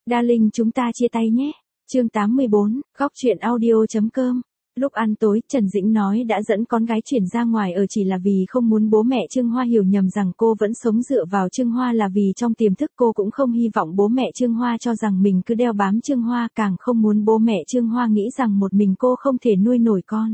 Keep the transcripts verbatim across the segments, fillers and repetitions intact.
Darling chúng ta chia tay nhé. Chương tám mươi bốn, góc truyện audio chấm com. Lúc ăn tối, Trần Dĩnh nói đã dẫn con gái chuyển ra ngoài ở chỉ là vì không muốn bố mẹ Trương Hoa hiểu nhầm rằng cô vẫn sống dựa vào Trương Hoa, là vì trong tiềm thức cô cũng không hy vọng bố mẹ Trương Hoa cho rằng mình cứ đeo bám Trương Hoa, càng không muốn bố mẹ Trương Hoa nghĩ rằng một mình cô không thể nuôi nổi con.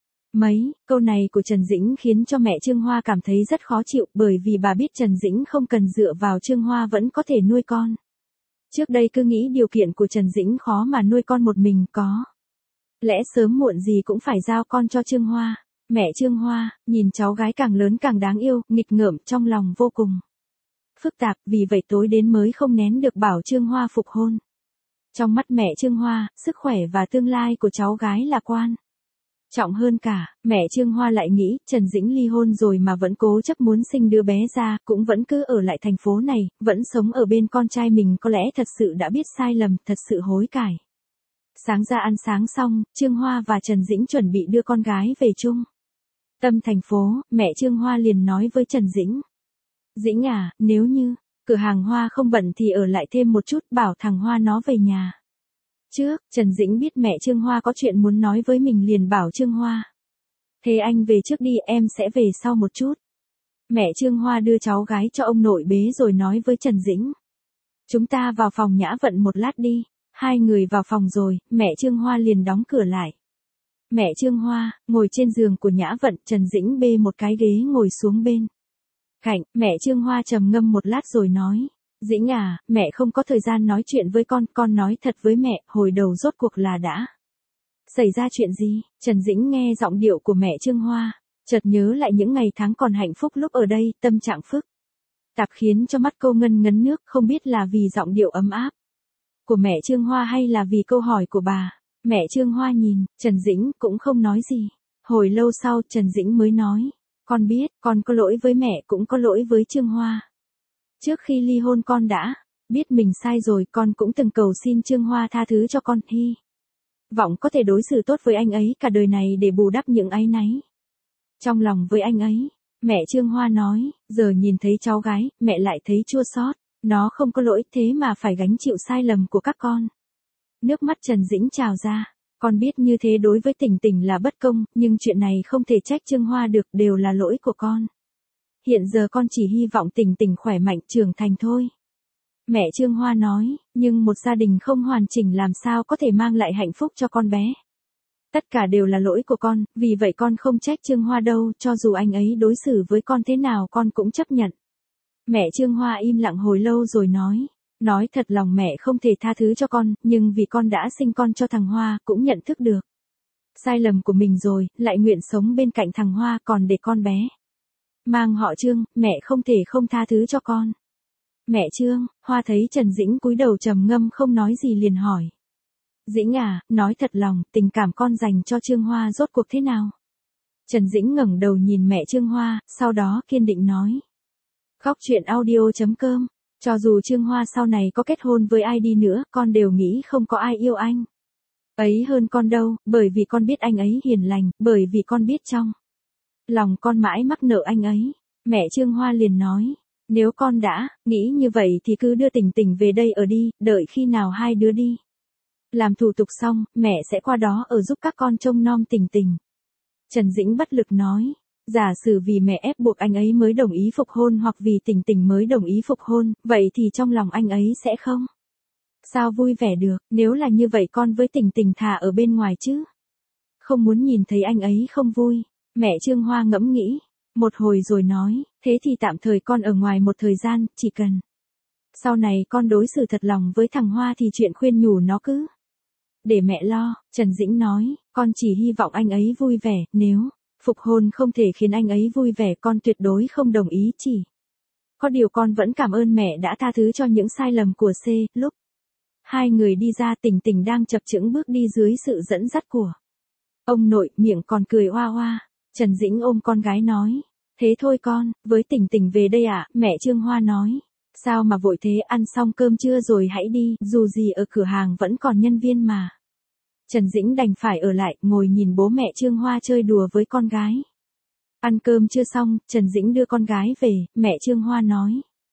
Mấy, câu này của Trần Dĩnh khiến cho mẹ Trương Hoa cảm thấy rất khó chịu, bởi vì bà biết Trần Dĩnh không cần dựa vào Trương Hoa vẫn có thể nuôi con. Trước đây cứ nghĩ điều kiện của Trần Dĩnh khó mà nuôi con một mình, có lẽ sớm muộn gì cũng phải giao con cho Trương Hoa. Mẹ Trương Hoa, nhìn cháu gái càng lớn càng đáng yêu, nghịch ngợm, trong lòng vô cùng phức tạp, vì vậy tối đến mới không nén được bảo Trương Hoa phục hôn. Trong mắt mẹ Trương Hoa, sức khỏe và tương lai của cháu gái là quan trọng hơn cả. Mẹ Trương Hoa lại nghĩ, Trần Dĩnh ly hôn rồi mà vẫn cố chấp muốn sinh đứa bé ra, cũng vẫn cứ ở lại thành phố này, vẫn sống ở bên con trai mình, có lẽ thật sự đã biết sai lầm, thật sự hối cải. Sáng ra ăn sáng xong, Trương Hoa và Trần Dĩnh chuẩn bị đưa con gái về chung tâm thành phố, mẹ Trương Hoa liền nói với Trần Dĩnh. Dĩnh à, nếu như cửa hàng hoa không bận thì ở lại thêm một chút, bảo thằng Hoa nó về nhà trước. Trần Dĩnh biết mẹ Trương Hoa có chuyện muốn nói với mình liền bảo Trương Hoa. Thế anh về trước đi, em sẽ về sau một chút. Mẹ Trương Hoa đưa cháu gái cho ông nội bế rồi nói với Trần Dĩnh. Chúng ta vào phòng Nhã Vận một lát đi. Hai người vào phòng rồi, mẹ Trương Hoa liền đóng cửa lại. Mẹ Trương Hoa, ngồi trên giường của Nhã Vận, Trần Dĩnh bê một cái ghế ngồi xuống bên cạnh, mẹ Trương Hoa trầm ngâm một lát rồi nói. Dĩnh à, mẹ không có thời gian nói chuyện với con, con nói thật với mẹ, hồi đầu rốt cuộc là đã xảy ra chuyện gì? Trần Dĩnh nghe giọng điệu của mẹ Trương Hoa, chợt nhớ lại những ngày tháng còn hạnh phúc lúc ở đây, tâm trạng phức tạp khiến cho mắt cô ngân ngấn nước, không biết là vì giọng điệu ấm áp của mẹ Trương Hoa hay là vì câu hỏi của bà. Mẹ Trương Hoa nhìn, Trần Dĩnh cũng không nói gì. Hồi lâu sau Trần Dĩnh mới nói, con biết, con có lỗi với mẹ cũng có lỗi với Trương Hoa. Trước khi ly hôn con đã biết mình sai rồi, con cũng từng cầu xin Trương Hoa tha thứ cho con, hy vọng có thể đối xử tốt với anh ấy cả đời này để bù đắp những áy náy trong lòng với anh ấy. Mẹ Trương Hoa nói, giờ nhìn thấy cháu gái, mẹ lại thấy chua xót. Nó không có lỗi thế mà phải gánh chịu sai lầm của các con. Nước mắt Trần Dĩnh trào ra. Con biết như thế đối với Tình Tình là bất công, nhưng chuyện này không thể trách Trương Hoa được, đều là lỗi của con. Hiện giờ con chỉ hy vọng Tình Tình khỏe mạnh trưởng thành thôi. Mẹ Trương Hoa nói, nhưng một gia đình không hoàn chỉnh làm sao có thể mang lại hạnh phúc cho con bé. Tất cả đều là lỗi của con, vì vậy con không trách Trương Hoa đâu, cho dù anh ấy đối xử với con thế nào con cũng chấp nhận. Mẹ Trương Hoa im lặng hồi lâu rồi nói, nói thật lòng mẹ không thể tha thứ cho con, nhưng vì con đã sinh con cho thằng Hoa, cũng nhận thức được sai lầm của mình rồi, lại nguyện sống bên cạnh thằng Hoa, còn để con bé mang họ Trương, mẹ không thể không tha thứ cho con. Mẹ Trương Hoa thấy Trần Dĩnh cúi đầu trầm ngâm không nói gì liền hỏi. Dĩnh à, nói thật lòng, tình cảm con dành cho Trương Hoa rốt cuộc thế nào? Trần Dĩnh ngẩng đầu nhìn mẹ Trương Hoa, sau đó kiên định nói. Góc truyện audio chấm com. Cho dù Trương Hoa sau này có kết hôn với ai đi nữa, con đều nghĩ không có ai yêu anh ấy hơn con đâu, bởi vì con biết anh ấy hiền lành, bởi vì con biết trong lòng con mãi mắc nợ anh ấy. Mẹ Trương Hoa liền nói, nếu con đã nghĩ như vậy thì cứ đưa Tình Tình về đây ở đi, đợi khi nào hai đứa đi làm thủ tục xong, mẹ sẽ qua đó ở giúp các con trông nom Tình Tình. Trần Dĩnh bất lực nói. Giả sử vì mẹ ép buộc anh ấy mới đồng ý phục hôn hoặc vì Tình Tình mới đồng ý phục hôn, vậy thì trong lòng anh ấy sẽ không sao vui vẻ được, nếu là như vậy con với Tình Tình thà ở bên ngoài chứ. Không muốn nhìn thấy anh ấy không vui. Mẹ Trương Hoa ngẫm nghĩ một hồi rồi nói, thế thì tạm thời con ở ngoài một thời gian, chỉ cần sau này con đối xử thật lòng với thằng Hoa thì chuyện khuyên nhủ nó cứ để mẹ lo. Trần Dĩnh nói, con chỉ hy vọng anh ấy vui vẻ, nếu phục hôn không thể khiến anh ấy vui vẻ con tuyệt đối không đồng ý, chỉ có điều con vẫn cảm ơn mẹ đã tha thứ cho những sai lầm của C. Lúc hai người đi ra, Tình Tình đang chập chững bước đi dưới sự dẫn dắt của ông nội, miệng còn cười oa oa. Trần Dĩnh ôm con gái nói, thế thôi con, với Tình Tình về đây ạ. Mẹ Trương Hoa nói, sao mà vội thế, ăn xong cơm trưa rồi hãy đi, dù gì ở cửa hàng vẫn còn nhân viên mà. Trần Dĩnh đành phải ở lại, ngồi nhìn bố mẹ Trương Hoa chơi đùa với con gái. Ăn cơm chưa xong, Trần Dĩnh đưa con gái về, mẹ Trương Hoa nói.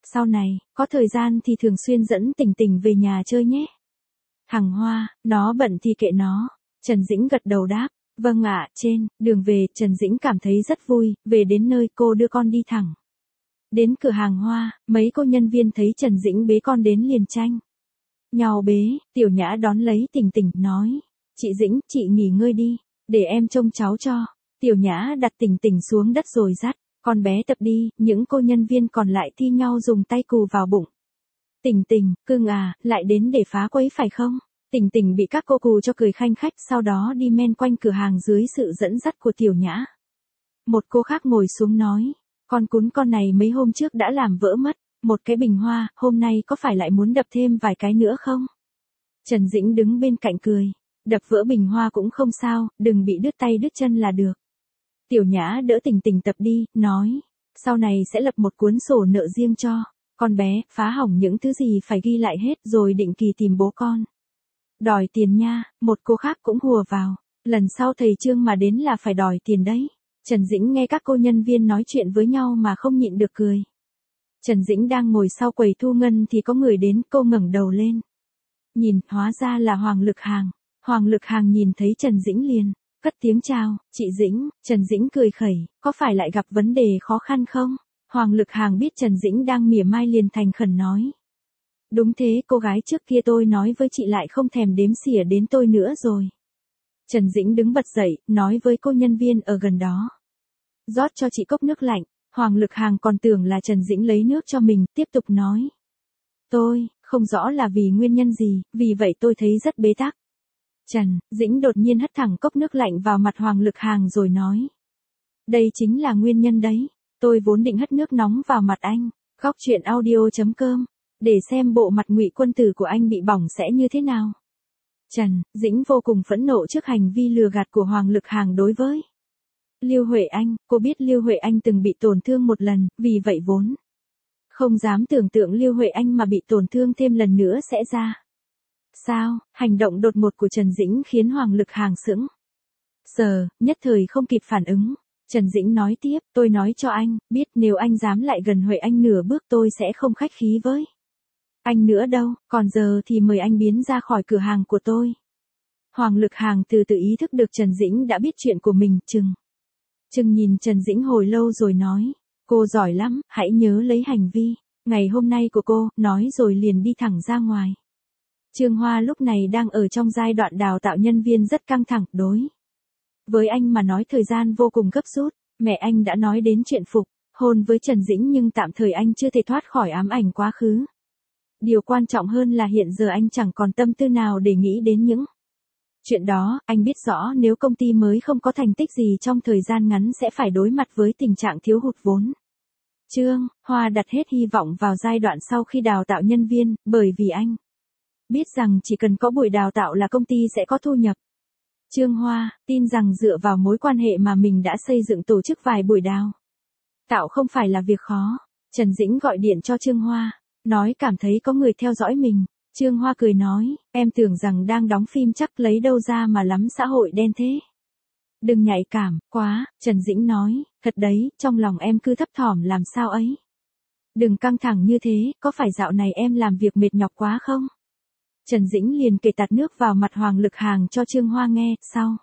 Sau này, có thời gian thì thường xuyên dẫn Tình Tình về nhà chơi nhé. Hằng Hoa, nó bận thì kệ nó. Trần Dĩnh gật đầu đáp, vâng ạ, trên, đường về, Trần Dĩnh cảm thấy rất vui, về đến nơi cô đưa con đi thẳng. Đến cửa hàng hoa, mấy cô nhân viên thấy Trần Dĩnh bế con đến liền tranh nhau bế, Tiểu Nhã đón lấy Tình Tình, nói, chị Dĩnh, chị nghỉ ngơi đi, để em trông cháu cho. Tiểu Nhã đặt Tình Tình xuống đất rồi dắt con bé tập đi, những cô nhân viên còn lại thi nhau dùng tay cù vào bụng. Tình Tình, cưng à, lại đến để phá quấy phải không? Tình Tình bị các cô cù cho cười khanh khách, sau đó đi men quanh cửa hàng dưới sự dẫn dắt của Tiểu Nhã. Một cô khác ngồi xuống nói, con cún con này mấy hôm trước đã làm vỡ mất một cái bình hoa, hôm nay có phải lại muốn đập thêm vài cái nữa không? Trần Dĩnh đứng bên cạnh cười, đập vỡ bình hoa cũng không sao, đừng bị đứt tay đứt chân là được. Tiểu Nhã đỡ Tình Tình tập đi, nói, sau này sẽ lập một cuốn sổ nợ riêng cho con bé, phá hỏng những thứ gì phải ghi lại hết rồi định kỳ tìm bố con. Đòi tiền nha, một cô khác cũng hùa vào, lần sau thầy Trương mà đến là phải đòi tiền đấy. Trần Dĩnh nghe các cô nhân viên nói chuyện với nhau mà không nhịn được cười. Trần Dĩnh đang ngồi sau quầy thu ngân thì có người đến, cô ngẩng đầu lên. Nhìn, hóa ra là Hoàng Lực Hàng. Hoàng Lực Hàng nhìn thấy Trần Dĩnh liền cất tiếng chào, chị Dĩnh. Trần Dĩnh cười khẩy, có phải lại gặp vấn đề khó khăn không? Hoàng Lực Hàng biết Trần Dĩnh đang mỉa mai liền thành khẩn nói. Đúng thế, cô gái trước kia tôi nói với chị lại không thèm đếm xỉa đến tôi nữa rồi. Trần Dĩnh đứng bật dậy, nói với cô nhân viên ở gần đó. Rót cho chị cốc nước lạnh. Hoàng Lực Hàng còn tưởng là Trần Dĩnh lấy nước cho mình, tiếp tục nói. Tôi, không rõ là vì nguyên nhân gì, vì vậy tôi thấy rất bế tắc. Trần Dĩnh đột nhiên hất thẳng cốc nước lạnh vào mặt Hoàng Lực Hàng rồi nói. Đây chính là nguyên nhân đấy, tôi vốn định hất nước nóng vào mặt anh. Góc truyện audio chấm com, để xem bộ mặt Ngụy Quân Tử của anh bị bỏng sẽ như thế nào. Trần Dĩnh vô cùng phẫn nộ trước hành vi lừa gạt của Hoàng Lực Hàng đối với Lưu Huệ Anh. Cô biết Lưu Huệ Anh từng bị tổn thương một lần, vì vậy vốn không dám tưởng tượng Lưu Huệ Anh mà bị tổn thương thêm lần nữa sẽ ra sao. Hành động đột ngột của Trần Dĩnh khiến Hoàng Lực Hàng sững sờ, nhất thời không kịp phản ứng. Trần Dĩnh nói tiếp, tôi nói cho anh biết, nếu anh dám lại gần Huệ Anh nửa bước tôi sẽ không khách khí với anh nữa đâu, còn giờ thì mời anh biến ra khỏi cửa hàng của tôi. Hoàng Lực Hàng từ từ ý thức được Trần Dĩnh đã biết chuyện của mình, chừng chừng nhìn Trần Dĩnh hồi lâu rồi nói, cô giỏi lắm, hãy nhớ lấy hành vi ngày hôm nay của cô, nói rồi liền đi thẳng ra ngoài. Trương Hoa lúc này đang ở trong giai đoạn đào tạo nhân viên rất căng thẳng, đối với anh mà nói thời gian vô cùng gấp rút. Mẹ anh đã nói đến chuyện phục hôn với Trần Dĩnh nhưng tạm thời anh chưa thể thoát khỏi ám ảnh quá khứ. Điều quan trọng hơn là hiện giờ anh chẳng còn tâm tư nào để nghĩ đến những chuyện đó. Anh biết rõ nếu công ty mới không có thành tích gì trong thời gian ngắn sẽ phải đối mặt với tình trạng thiếu hụt vốn. Trương Hoa đặt hết hy vọng vào giai đoạn sau khi đào tạo nhân viên, bởi vì anh biết rằng chỉ cần có buổi đào tạo là công ty sẽ có thu nhập. Trương Hoa tin rằng dựa vào mối quan hệ mà mình đã xây dựng tổ chức vài buổi đào tạo không phải là việc khó. Trần Dĩnh gọi điện cho Trương Hoa, nói cảm thấy có người theo dõi mình. Trương Hoa cười nói, em tưởng rằng đang đóng phim chắc lấy đâu ra mà lắm xã hội đen thế. Đừng nhạy cảm quá, Trần Dĩnh nói, thật đấy, trong lòng em cứ thấp thỏm làm sao ấy. Đừng căng thẳng như thế, có phải dạo này em làm việc mệt nhọc quá không? Trần Dĩnh liền kể tạt nước vào mặt Hoàng Lực Hàng cho Trương Hoa nghe, sau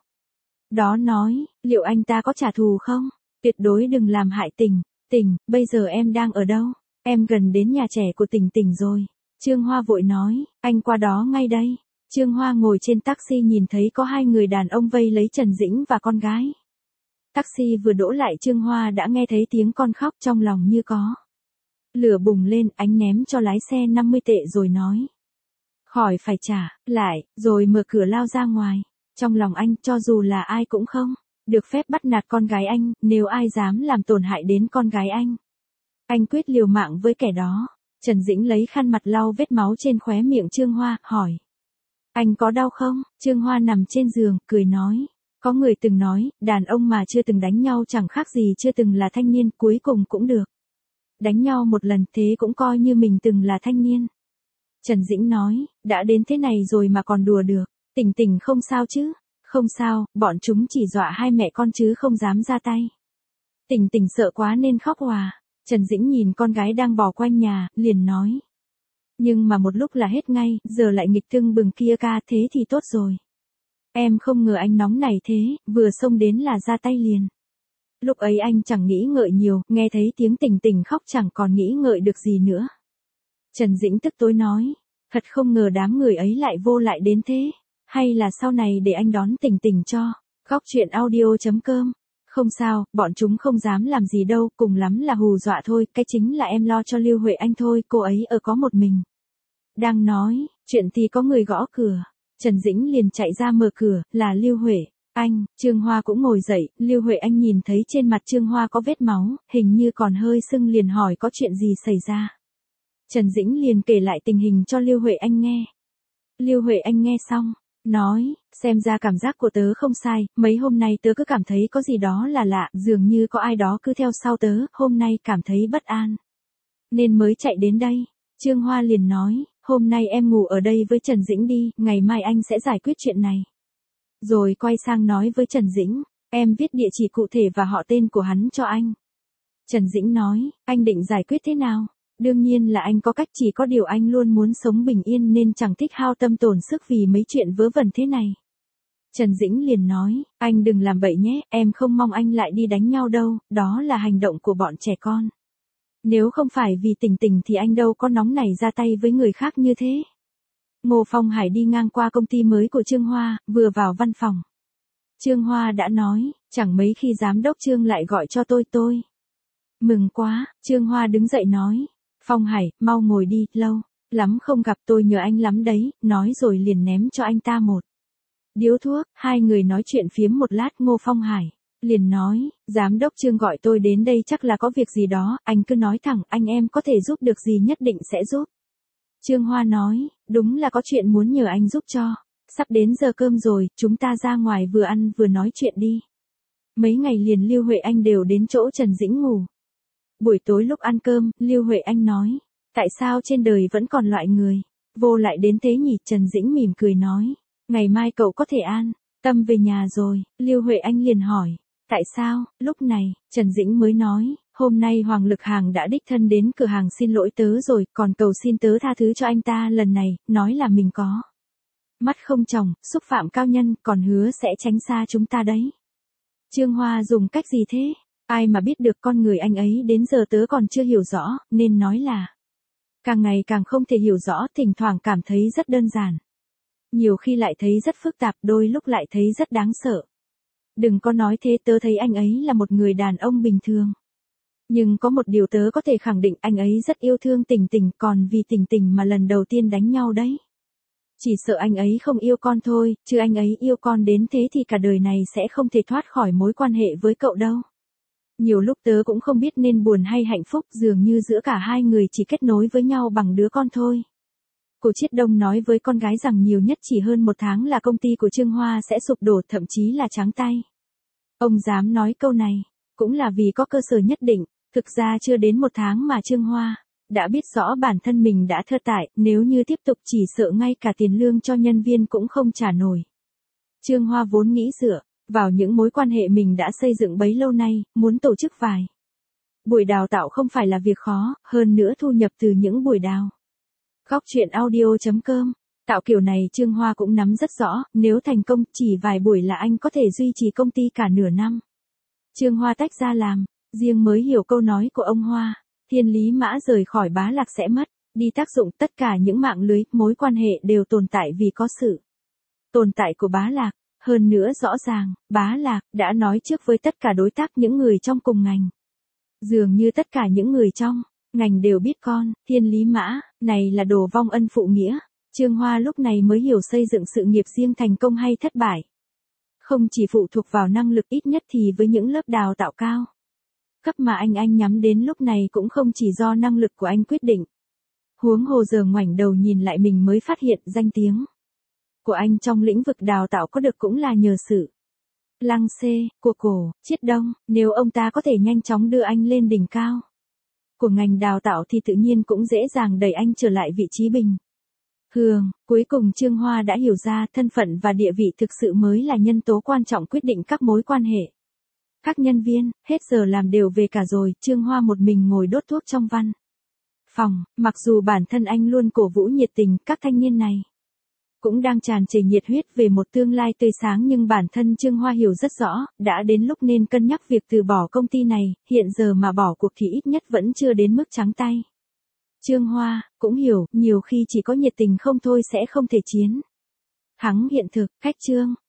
đó nói, liệu anh ta có trả thù không? Tuyệt đối đừng làm hại Tình Tình, bây giờ em đang ở đâu? Em gần đến nhà trẻ của Tình Tình rồi. Trương Hoa vội nói, anh qua đó ngay đây. Trương Hoa ngồi trên taxi nhìn thấy có hai người đàn ông vây lấy Trần Dĩnh và con gái. Taxi vừa đỗ lại Trương Hoa đã nghe thấy tiếng con khóc, trong lòng như có lửa bùng lên, anh ném cho lái xe năm mươi tệ rồi nói. Khỏi phải trả lại, rồi mở cửa lao ra ngoài. Trong lòng anh, cho dù là ai cũng không được phép bắt nạt con gái anh, nếu ai dám làm tổn hại đến con gái anh, anh quyết liều mạng với kẻ đó. Trần Dĩnh lấy khăn mặt lau vết máu trên khóe miệng Trương Hoa, hỏi. Anh có đau không? Trương Hoa nằm trên giường, cười nói. Có người từng nói, đàn ông mà chưa từng đánh nhau chẳng khác gì chưa từng là thanh niên, cuối cùng cũng được đánh nhau một lần, thế cũng coi như mình từng là thanh niên. Trần Dĩnh nói, đã đến thế này rồi mà còn đùa được. Tình Tình không sao chứ? Không sao, bọn chúng chỉ dọa hai mẹ con chứ không dám ra tay. Tình Tình sợ quá nên khóc hòa. Trần Dĩnh nhìn con gái đang bò quanh nhà, liền nói. Nhưng mà một lúc là hết ngay, giờ lại nghịch tưng bừng kia ca, thế thì tốt rồi. Em không ngờ anh nóng này thế, vừa xông đến là ra tay liền. Lúc ấy anh chẳng nghĩ ngợi nhiều, nghe thấy tiếng Tình Tình khóc chẳng còn nghĩ ngợi được gì nữa. Trần Dĩnh tức tối nói, thật không ngờ đám người ấy lại vô lại đến thế, hay là sau này để anh đón Tình Tình cho. Góc truyện audio chấm com. Không sao, bọn chúng không dám làm gì đâu, cùng lắm là hù dọa thôi, cái chính là em lo cho Lưu Huệ Anh thôi, cô ấy ở có một mình. Đang nói, chuyện thì có người gõ cửa. Trần Dĩnh liền chạy ra mở cửa, là Lưu Huệ Anh. Trương Hoa cũng ngồi dậy, Lưu Huệ Anh nhìn thấy trên mặt Trương Hoa có vết máu, hình như còn hơi sưng liền hỏi có chuyện gì xảy ra. Trần Dĩnh liền kể lại tình hình cho Lưu Huệ Anh nghe. Lưu Huệ Anh nghe xong, nói, xem ra cảm giác của tớ không sai, mấy hôm nay tớ cứ cảm thấy có gì đó là lạ, dường như có ai đó cứ theo sau tớ, hôm nay cảm thấy bất an. Nên mới chạy đến đây. Trương Hoa liền nói, hôm nay em ngủ ở đây với Trần Dĩnh đi, ngày mai anh sẽ giải quyết chuyện này. Rồi quay sang nói với Trần Dĩnh, em viết địa chỉ cụ thể và họ tên của hắn cho anh. Trần Dĩnh nói, anh định giải quyết thế nào? Đương nhiên là anh có cách, chỉ có điều anh luôn muốn sống bình yên nên chẳng thích hao tâm tổn sức vì mấy chuyện vớ vẩn thế này. Trần Dĩnh liền nói, anh đừng làm bậy nhé, em không mong anh lại đi đánh nhau đâu, đó là hành động của bọn trẻ con. Nếu không phải vì Tình Tình thì anh đâu có nóng nảy ra tay với người khác như thế. Ngô Phong Hải đi ngang qua công ty mới của Trương Hoa, vừa vào văn phòng. Trương Hoa đã nói, chẳng mấy khi giám đốc Trương lại gọi cho tôi tôi. Mừng quá, Trương Hoa đứng dậy nói, Phong Hải, mau ngồi đi, lâu lắm không gặp, tôi nhờ anh lắm đấy, nói rồi liền ném cho anh ta một điếu thuốc. Hai người nói chuyện phiếm một lát, Ngô Phong Hải liền nói, giám đốc Trương gọi tôi đến đây chắc là có việc gì đó, anh cứ nói thẳng, anh em có thể giúp được gì nhất định sẽ giúp. Trương Hoa nói, đúng là có chuyện muốn nhờ anh giúp cho, sắp đến giờ cơm rồi, chúng ta ra ngoài vừa ăn vừa nói chuyện đi. Mấy ngày liền Lưu Huệ Anh đều đến chỗ Trần Dĩnh ngủ. Buổi tối lúc ăn cơm, Lưu Huệ Anh nói, tại sao trên đời vẫn còn loại người vô lại đến thế nhỉ? Trần Dĩnh mỉm cười nói, ngày mai cậu có thể an tâm về nhà rồi. Lưu Huệ Anh liền hỏi, tại sao? Lúc này, Trần Dĩnh mới nói, hôm nay Hoàng Lực Hàng đã đích thân đến cửa hàng xin lỗi tớ rồi, còn cầu xin tớ tha thứ cho anh ta lần này, nói là mình có mắt không tròng, xúc phạm cao nhân, còn hứa sẽ tránh xa chúng ta đấy. Trương Hoa dùng cách gì thế? Ai mà biết được, con người anh ấy đến giờ tớ còn chưa hiểu rõ, nên nói là càng ngày càng không thể hiểu rõ, thỉnh thoảng cảm thấy rất đơn giản. Nhiều khi lại thấy rất phức tạp, đôi lúc lại thấy rất đáng sợ. Đừng có nói thế, tớ thấy anh ấy là một người đàn ông bình thường. Nhưng có một điều tớ có thể khẳng định, anh ấy rất yêu thương Tình Tình, còn vì Tình Tình mà lần đầu tiên đánh nhau đấy. Chỉ sợ anh ấy không yêu con thôi, chứ anh ấy yêu con đến thế thì cả đời này sẽ không thể thoát khỏi mối quan hệ với cậu đâu. Nhiều lúc tớ cũng không biết nên buồn hay hạnh phúc, dường như giữa cả hai người chỉ kết nối với nhau bằng đứa con thôi. Cổ Chiết Đông nói với con gái rằng nhiều nhất chỉ hơn một tháng là công ty của Trương Hoa sẽ sụp đổ, thậm chí là trắng tay. Ông dám nói câu này, cũng là vì có cơ sở nhất định. Thực ra chưa đến một tháng mà Trương Hoa đã biết rõ bản thân mình đã thất bại, nếu như tiếp tục chỉ sợ ngay cả tiền lương cho nhân viên cũng không trả nổi. Trương Hoa vốn nghĩ dựa vào những mối quan hệ mình đã xây dựng bấy lâu nay, muốn tổ chức vài buổi đào tạo không phải là việc khó, hơn nữa thu nhập từ những buổi đào. Góc truyện audio chấm com. Tạo kiểu này Trương Hoa cũng nắm rất rõ, nếu thành công, chỉ vài buổi là anh có thể duy trì công ty cả nửa năm. Trương Hoa tách ra làm, riêng mới hiểu câu nói của ông Hoa, thiên lý mã rời khỏi Bá Lạc sẽ mất, đi tác dụng. Tất cả những mạng lưới, mối quan hệ đều tồn tại vì có sự tồn tại của Bá Lạc. Hơn nữa rõ ràng, Bá Lạc đã nói trước với tất cả đối tác, những người trong cùng ngành. Dường như tất cả những người trong ngành đều biết con thiên lý mã này là đồ vong ân phụ nghĩa. Trương Hoa lúc này mới hiểu xây dựng sự nghiệp riêng thành công hay thất bại không chỉ phụ thuộc vào năng lực, ít nhất thì với những lớp đào tạo cao cấp mà anh anh nhắm đến lúc này cũng không chỉ do năng lực của anh quyết định. Huống hồ giờ ngoảnh đầu nhìn lại mình mới phát hiện danh tiếng của anh trong lĩnh vực đào tạo có được cũng là nhờ sự lăng xê của Cổ Chiết Đông. Nếu ông ta có thể nhanh chóng đưa anh lên đỉnh cao của ngành đào tạo thì tự nhiên cũng dễ dàng đẩy anh trở lại vị trí bình thường. Cuối cùng Trương Hoa đã hiểu ra thân phận và địa vị thực sự mới là nhân tố quan trọng quyết định các mối quan hệ Các nhân viên, hết giờ làm đều về cả rồi, Trương Hoa một mình ngồi đốt thuốc trong văn phòng, mặc dù bản thân anh luôn cổ vũ nhiệt tình, các thanh niên này cũng đang tràn trề nhiệt huyết về một tương lai tươi sáng nhưng bản thân Trương Hoa hiểu rất rõ, đã đến lúc nên cân nhắc việc từ bỏ công ty này, hiện giờ mà bỏ cuộc thì ít nhất vẫn chưa đến mức trắng tay. Trương Hoa cũng hiểu, nhiều khi chỉ có nhiệt tình không thôi sẽ không thể chiến thắng hiện thực, khách Trương